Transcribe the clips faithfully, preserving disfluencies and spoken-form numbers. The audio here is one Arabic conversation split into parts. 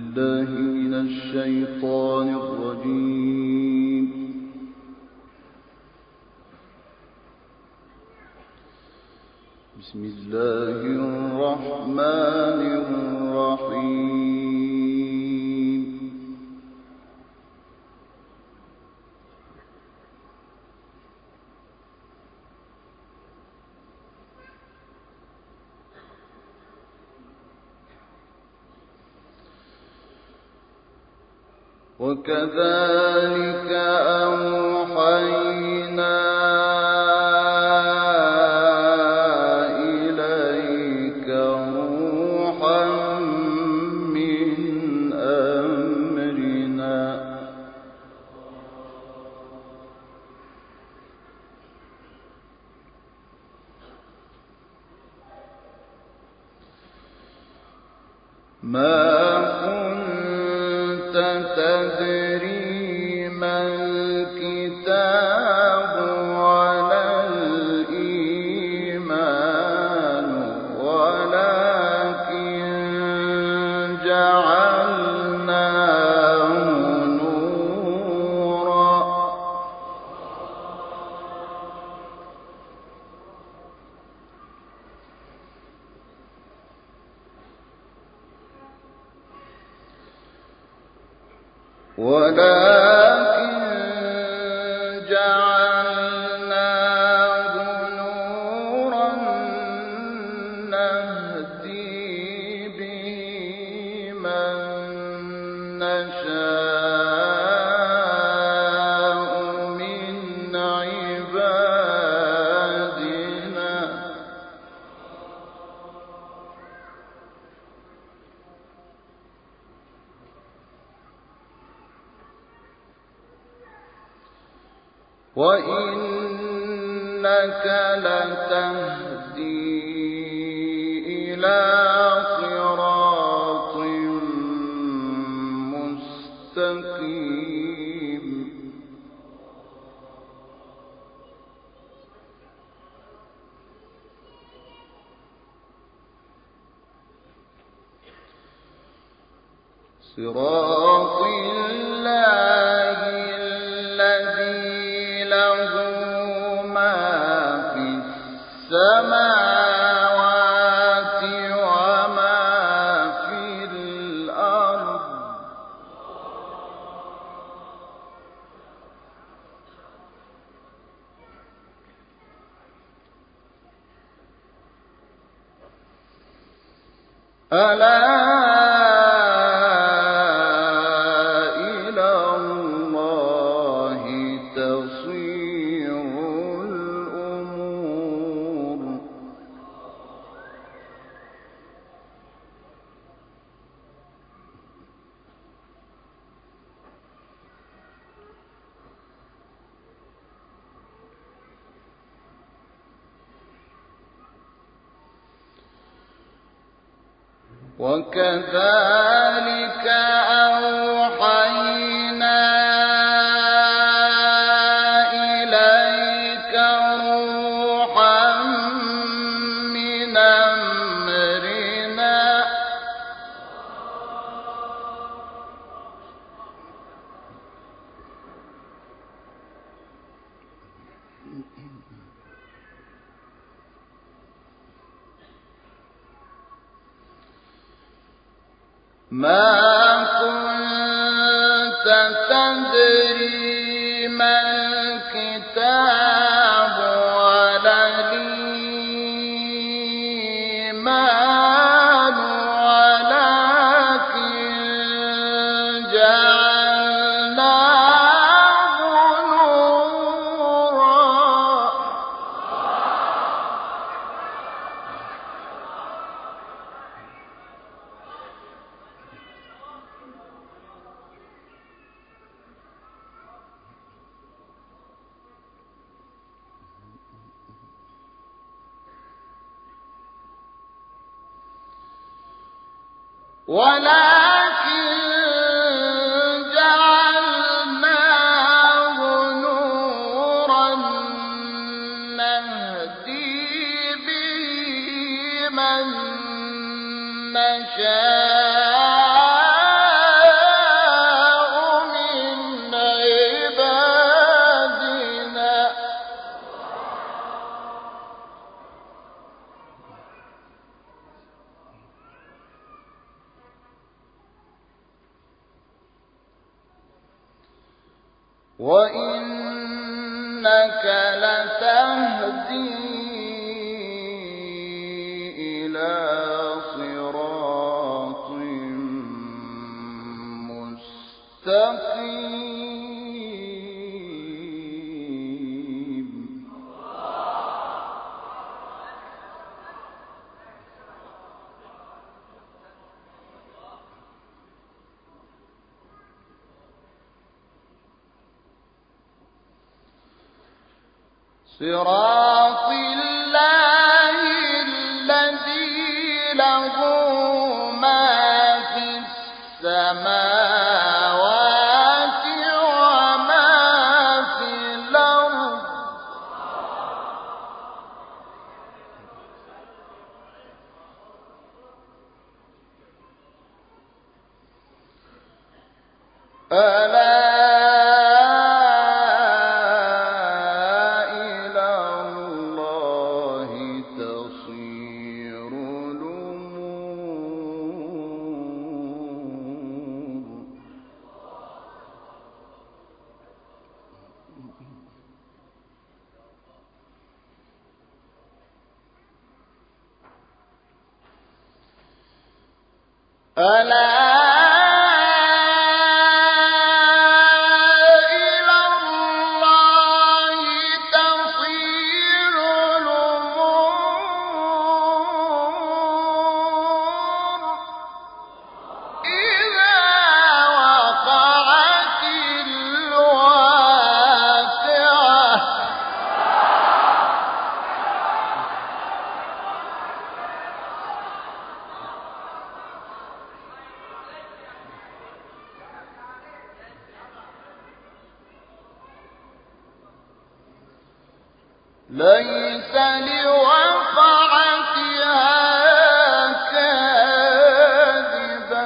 بالله من الشيطان الرجيم. بسم الله الرحمن الرحيم. وكذلك أوحينا إليك روحا من أمرنا ما تدري ما الكتاب ولا الإيمان ولكن جعلناه نورا ولكن جعلناه نورا نهدي به من نشاء من عبادنا وإنك لتهدي إلى صراط مستقيم صراط الله الذي له ما في السماوات وما في الأرض ألا وكذلك أوحينا إليك روحا من أمرنا ما كنت تدري ما الكتاب ولا الإيمان ولكن جعلناه نورا ولكن جعلناه نورا نهدي به من نشاء وإنك لتهدي إلى صراط مستقيم. صراط الله الذي له ما في السماوات وما في الأرض. ألا ألا إلى الله تصير الأمور إذا وقعت الواقعة. ليس لوقعتها كاذبة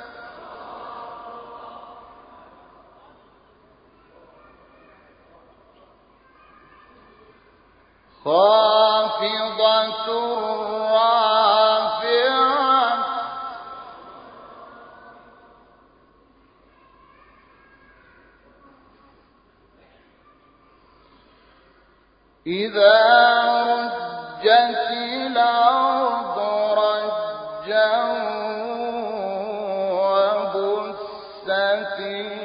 خافضة رافعة إذا رجت الأرض رجا وبست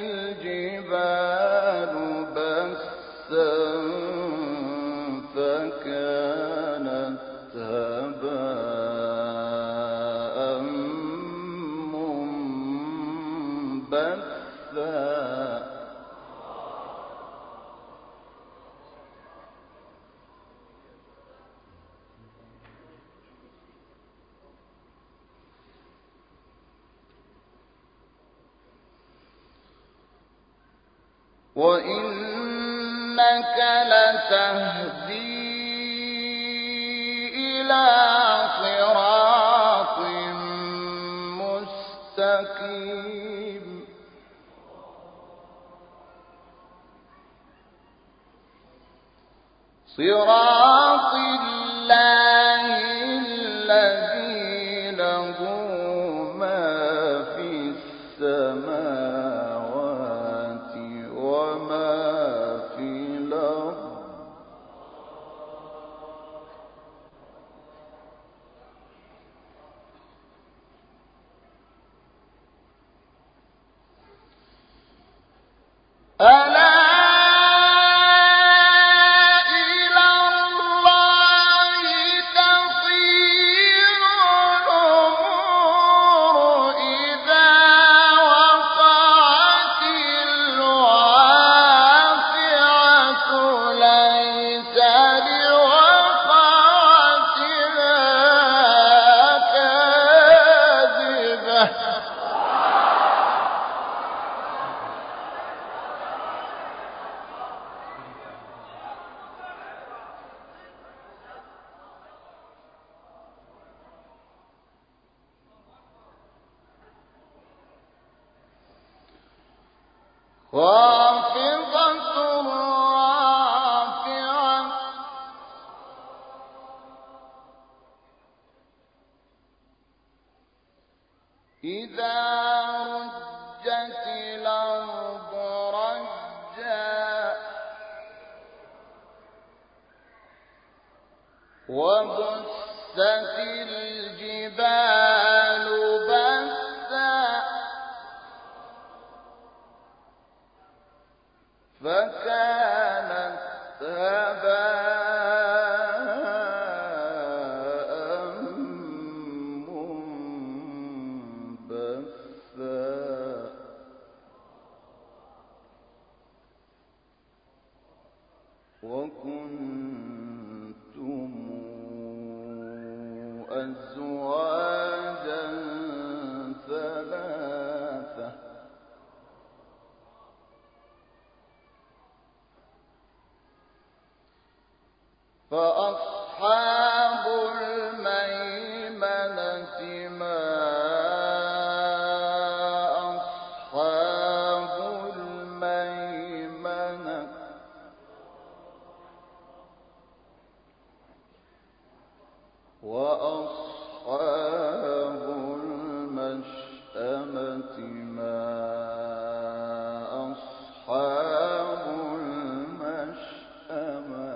الجبال بسا فكانت هباء منبثا. وإنك لتهدي إلى صراط مستقيم. صراط الله الذي له ما في السماوات وما في الأرض. ألا خافضة رافعة إذا رجت الأرض رجا وبست الجبال بسا فكانت هباء منبثا وكنتم أزواجا ثلاثة فأصحاب الميمنة ما أصحاب الميمنة وأصحاب المشأمة ما أصحاب المشأمة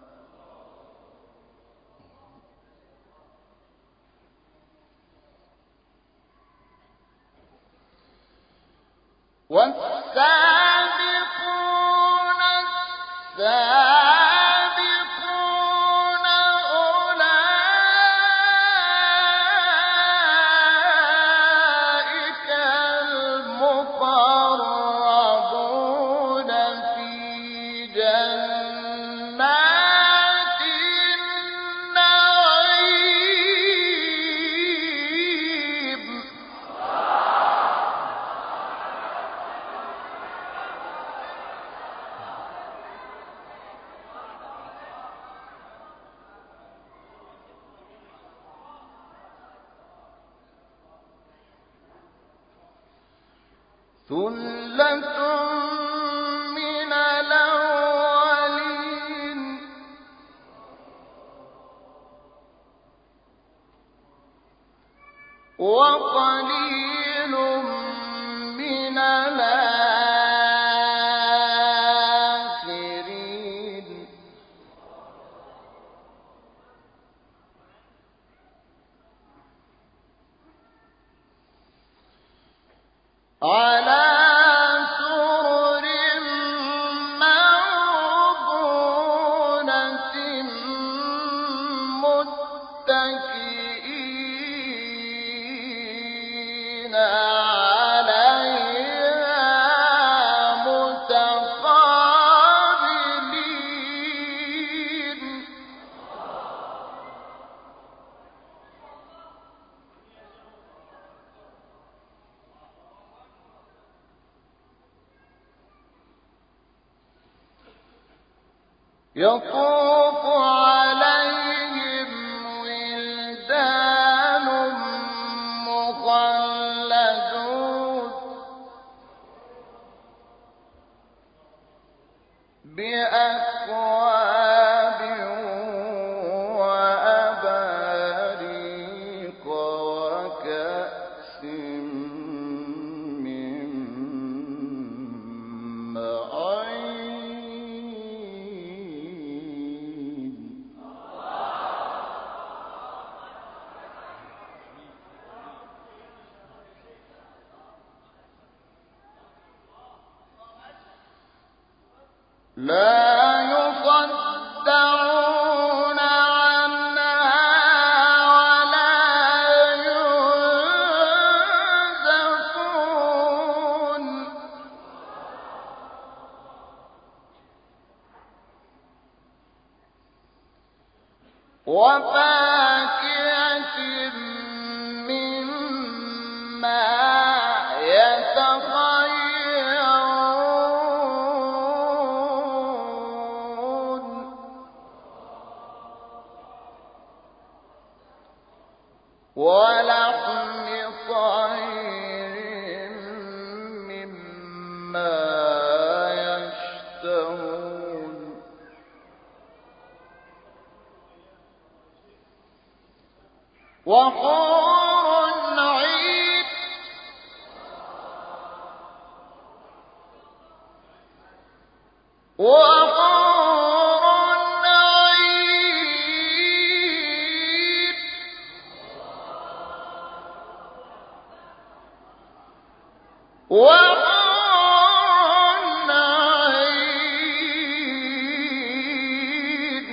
والسابقون السابقون أولئك المقربون في جنات النعيم ثلة من الأولين وقليل من الآخرين على سرر موضونة متكئين عليها متقابلين يطوف عليهم ولدان مخلدون بأكواب وأباريق وكأس من معين لا يصدعون عنها ولا ينزفون وفاكهة مما يتخيرون ولحم طير مما يشتهون وحور عين وحور عين وحور عين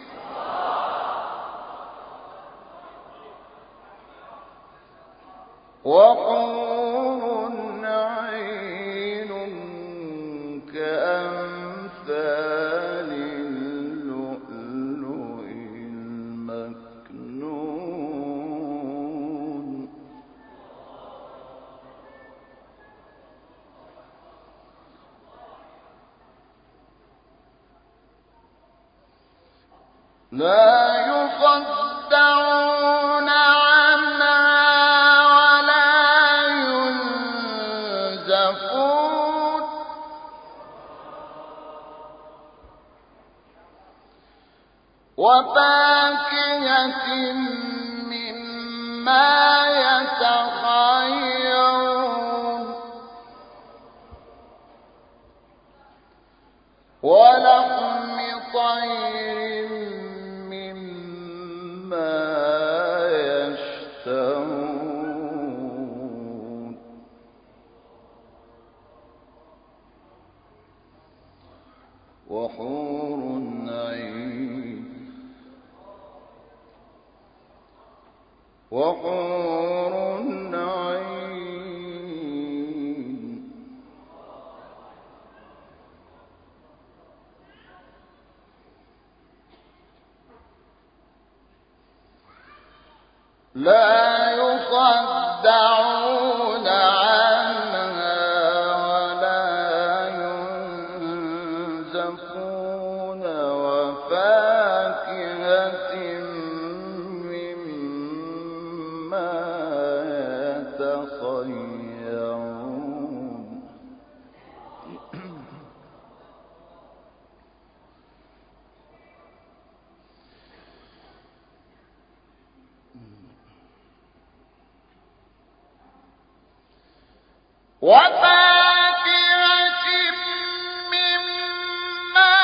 وحور عين كأمثال اللؤلؤ المكنون لا يصدعون عنها ولا ينزفون وفاكهة مما يتخيرون ولحم طير مما يشتهون وحور عين وحور عين لا يصدعون عنها ولا ينزفون وفاكهة مما يتخيرون وفاكهة مما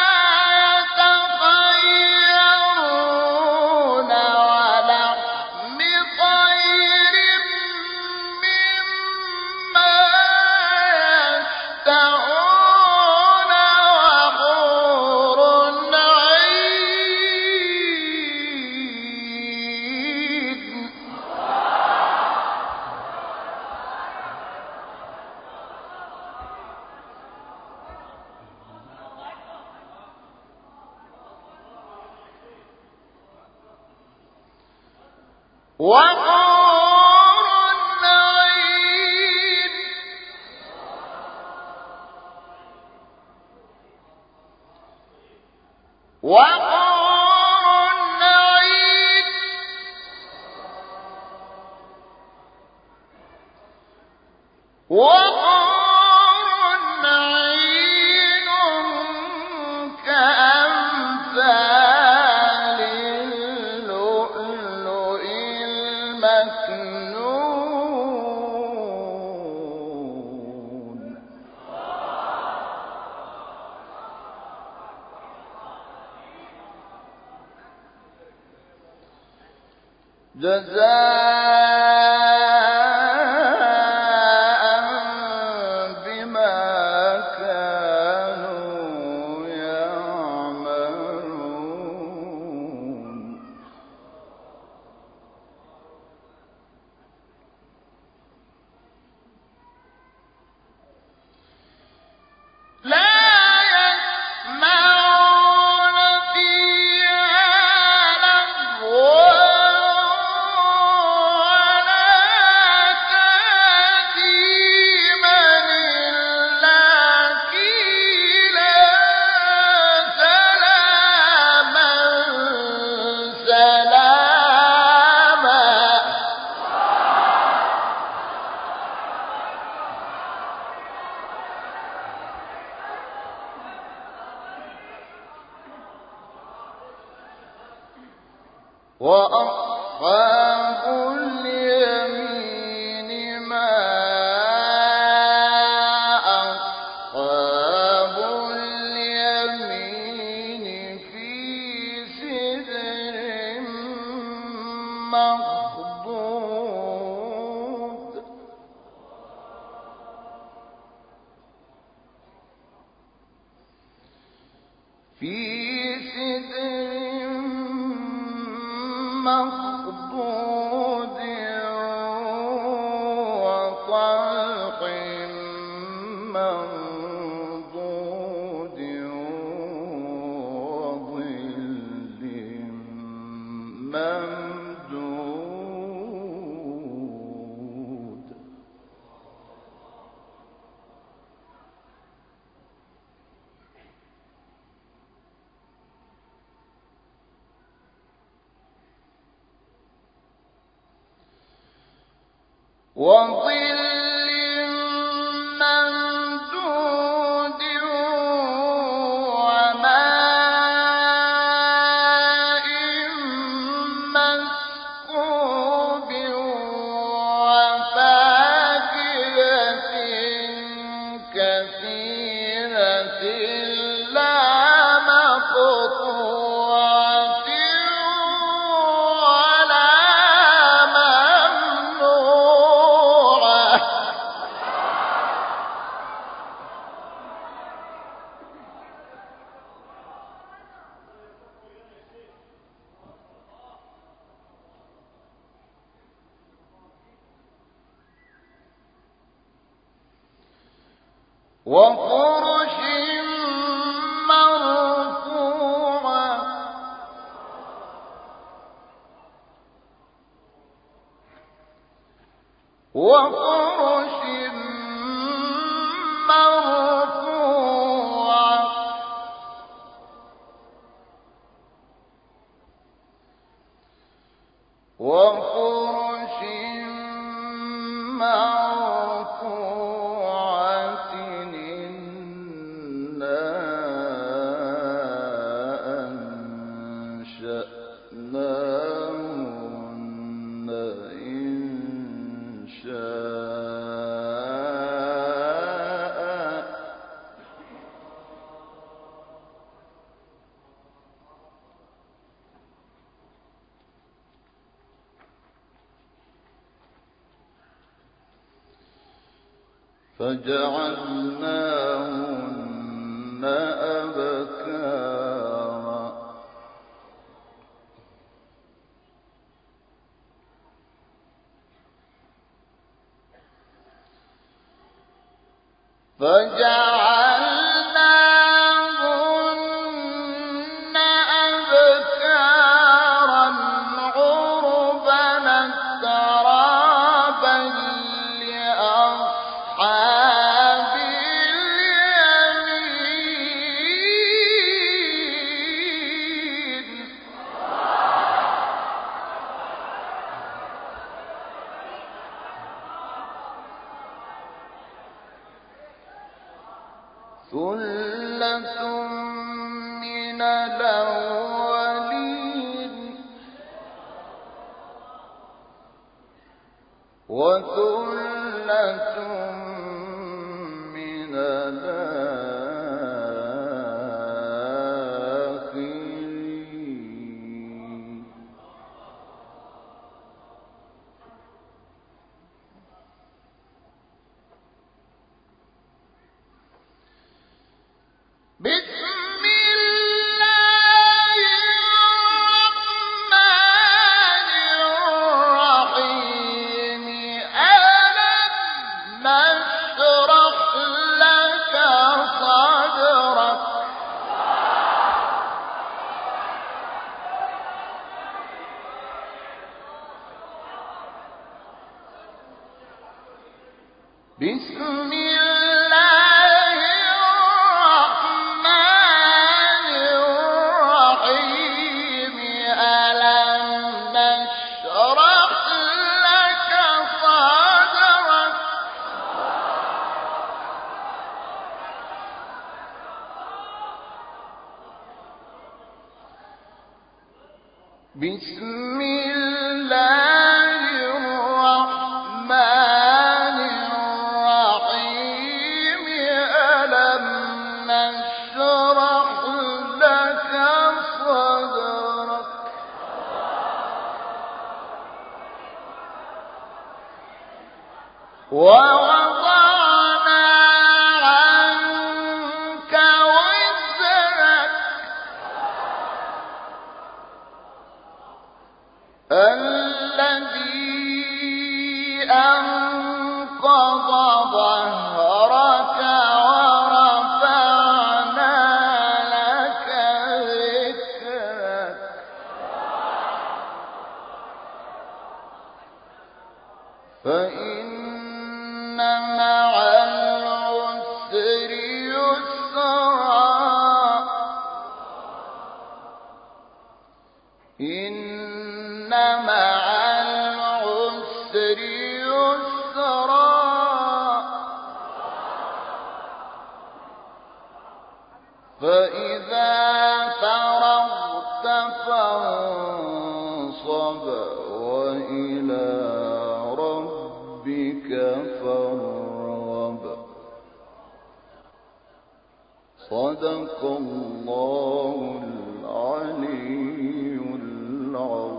يتخيرون ولحم طير مما يشتهون وحور عين وحور عين وحور عين وحور عين كأمثال اللؤلؤ المكنون جزاء بما كانوا يعملون لا يسمعون فيها لغوا وأصحاب اليمين ما أصحاب اليمين في سدر مخضود في سدر مخضود وطلق منضود وظل ممدود وظل ممدود وماء مسكوب وفاكهة كثيرة لا مقطوعة ولا ممنوعة وفرش مرفوعة وفرش مرفوعة وفرش مرفوعة إنا أنشأناهن إنشاء فجعلناهن أبكارا فجعلناهن أبكارا عربا ترابا لأصحاب اليمين ثلة من الأولين وثلة من الآخرين بسم الله الرحمن الرحيم ألم نشرح لك صدرك بسم الله الرحمن الرحيم ألم نشرح لك صدرك بسم الله الرحمن الرحيم ألم نشرح لك صدرك ووضعنا عنك وزرك أنقض ظهرك ورفعنا لك ذكرك فإن مع العسر يسرا إن مع العسر يسرا فإذا فرغت فانصب وإلى ربك فارغب. صدق الله العلي العظيم.